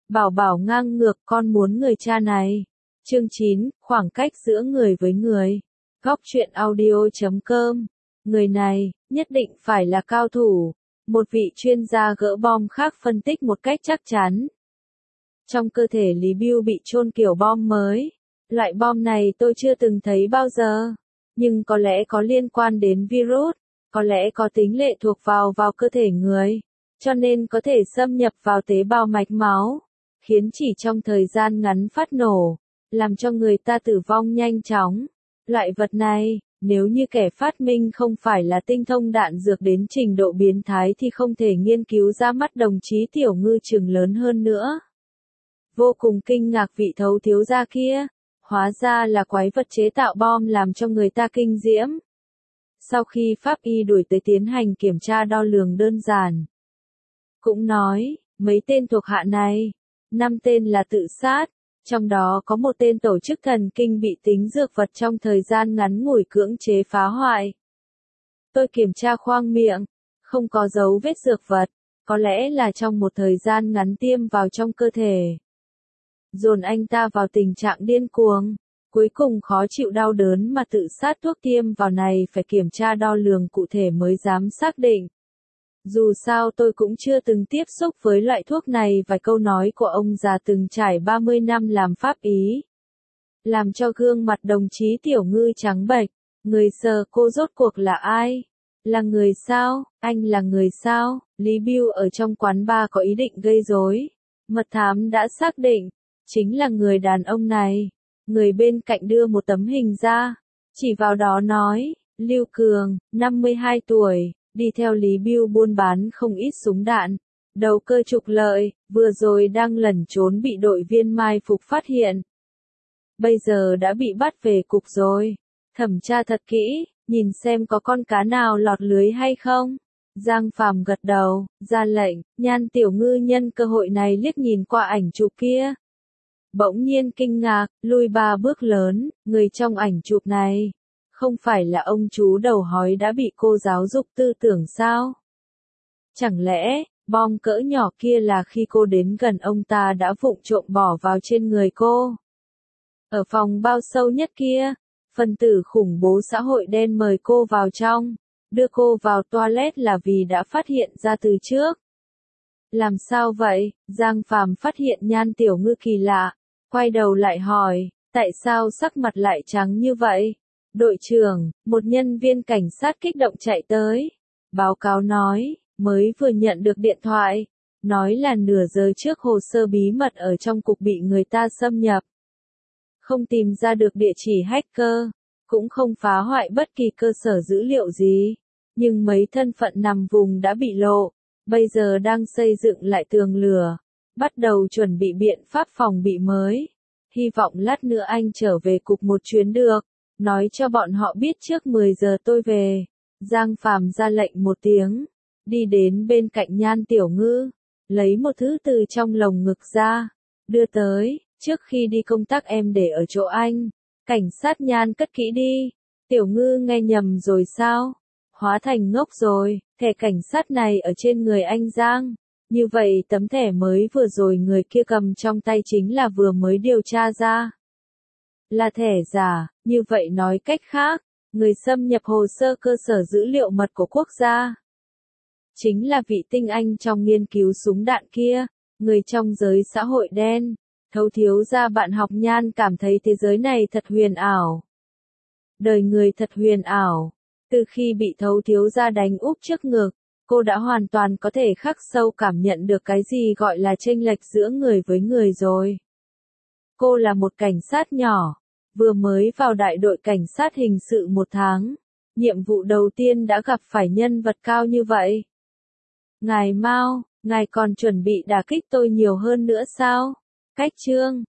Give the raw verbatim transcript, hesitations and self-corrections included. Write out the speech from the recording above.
Bảo bảo ngang ngược con muốn người cha này. Chương chín, khoảng cách giữa người với người. Góc truyện audio chấm com. Người này, nhất định phải là cao thủ. Một vị chuyên gia gỡ bom khác phân tích một cách chắc chắn. Trong cơ thể Lý Bưu bị chôn kiểu bom mới. Loại bom này tôi chưa từng thấy bao giờ. Nhưng có lẽ có liên quan đến virus. Có lẽ có tính lệ thuộc vào vào cơ thể người. Cho nên có thể xâm nhập vào tế bào mạch máu. Khiến chỉ trong thời gian ngắn phát nổ. Làm cho người ta tử vong nhanh chóng. Loại vật này, nếu như kẻ phát minh không phải là tinh thông đạn dược đến trình độ biến thái thì không thể nghiên cứu ra mắt đồng chí Tiểu Ngư chừng lớn hơn nữa. Vô cùng kinh ngạc vị thấu thiếu gia kia. Hóa ra là quái vật chế tạo bom làm cho người ta kinh diễm. Sau khi pháp y đuổi tới tiến hành kiểm tra đo lường đơn giản. Cũng nói, mấy tên thuộc hạ này, năm tên là tự sát. Trong đó có một tên tổ chức thần kinh bị tính dược vật trong thời gian ngắn ngủi cưỡng chế phá hoại. Tôi kiểm tra khoang miệng, không có dấu vết dược vật, có lẽ là trong một thời gian ngắn tiêm vào trong cơ thể. Dồn anh ta vào tình trạng điên cuồng, cuối cùng khó chịu đau đớn mà tự sát thuốc tiêm vào này phải kiểm tra đo lường cụ thể mới dám xác định. Dù sao tôi cũng chưa từng tiếp xúc với loại thuốc này và câu nói của ông già từng trải ba mươi năm làm pháp ý. Làm cho gương mặt đồng chí Tiểu Ngư trắng bệch, người sờ cô rốt cuộc là ai? Là người sao? Anh là người sao? Lý Bưu ở trong quán bar có ý định gây rối. Mật thám đã xác định, chính là người đàn ông này. Người bên cạnh đưa một tấm hình ra, chỉ vào đó nói, Lưu Cường, năm mươi hai tuổi. Đi theo Lý Bưu buôn bán không ít súng đạn, đầu cơ trục lợi, vừa rồi đang lẩn trốn bị đội viên mai phục phát hiện. Bây giờ đã bị bắt về cục rồi. Thẩm tra thật kỹ, nhìn xem có con cá nào lọt lưới hay không. Giang Phàm gật đầu, ra lệnh, Nhan Tiểu Ngư nhân cơ hội này liếc nhìn qua ảnh chụp kia. Bỗng nhiên kinh ngạc, lui ba bước lớn, người trong ảnh chụp này. Không phải là ông chú đầu hói đã bị cô giáo dục tư tưởng sao? Chẳng lẽ, bom cỡ nhỏ kia là khi cô đến gần ông ta đã vụng trộm bỏ vào trên người cô? Ở phòng bao sâu nhất kia, phần tử khủng bố xã hội đen mời cô vào trong, đưa cô vào toilet là vì đã phát hiện ra từ trước. Làm sao vậy? Giang Phàm phát hiện Nhan Tiểu Ngư kỳ lạ, quay đầu lại hỏi, tại sao sắc mặt lại trắng như vậy? Đội trưởng, một nhân viên cảnh sát kích động chạy tới. Báo cáo nói, mới vừa nhận được điện thoại. Nói là nửa giờ trước hồ sơ bí mật ở trong cục bị người ta xâm nhập. Không tìm ra được địa chỉ hacker. Cũng không phá hoại bất kỳ cơ sở dữ liệu gì. Nhưng mấy thân phận nằm vùng đã bị lộ. Bây giờ đang xây dựng lại tường lửa. Bắt đầu chuẩn bị biện pháp phòng bị mới. Hy vọng lát nữa anh trở về cục một chuyến được. Nói cho bọn họ biết trước mười giờ tôi về. Giang Phàm ra lệnh một tiếng. Đi đến bên cạnh Nhan Tiểu Ngư. Lấy một thứ từ trong lồng ngực ra. Đưa tới. Trước khi đi công tác em để ở chỗ anh. Cảnh sát Nhan cất kỹ đi. Tiểu Ngư nghe nhầm rồi sao? Hóa thành ngốc rồi. Thẻ cảnh sát này ở trên người anh Giang. Như vậy tấm thẻ mới vừa rồi người kia cầm trong tay chính là vừa mới điều tra ra. Là thẻ giả, như vậy nói cách khác, người xâm nhập hồ sơ cơ sở dữ liệu mật của quốc gia. Chính là vị tinh anh trong nghiên cứu súng đạn kia, người trong giới xã hội đen. Thấu thiếu gia bạn học Nhan cảm thấy thế giới này thật huyền ảo. Đời người thật huyền ảo. Từ khi bị thấu thiếu gia đánh úp trước ngực, cô đã hoàn toàn có thể khắc sâu cảm nhận được cái gì gọi là chênh lệch giữa người với người rồi. Cô là một cảnh sát nhỏ. Vừa mới vào đại đội cảnh sát hình sự một tháng, nhiệm vụ đầu tiên đã gặp phải nhân vật cao như vậy. Ngài Mao, ngài còn chuẩn bị đả kích tôi nhiều hơn nữa sao? Cách chương,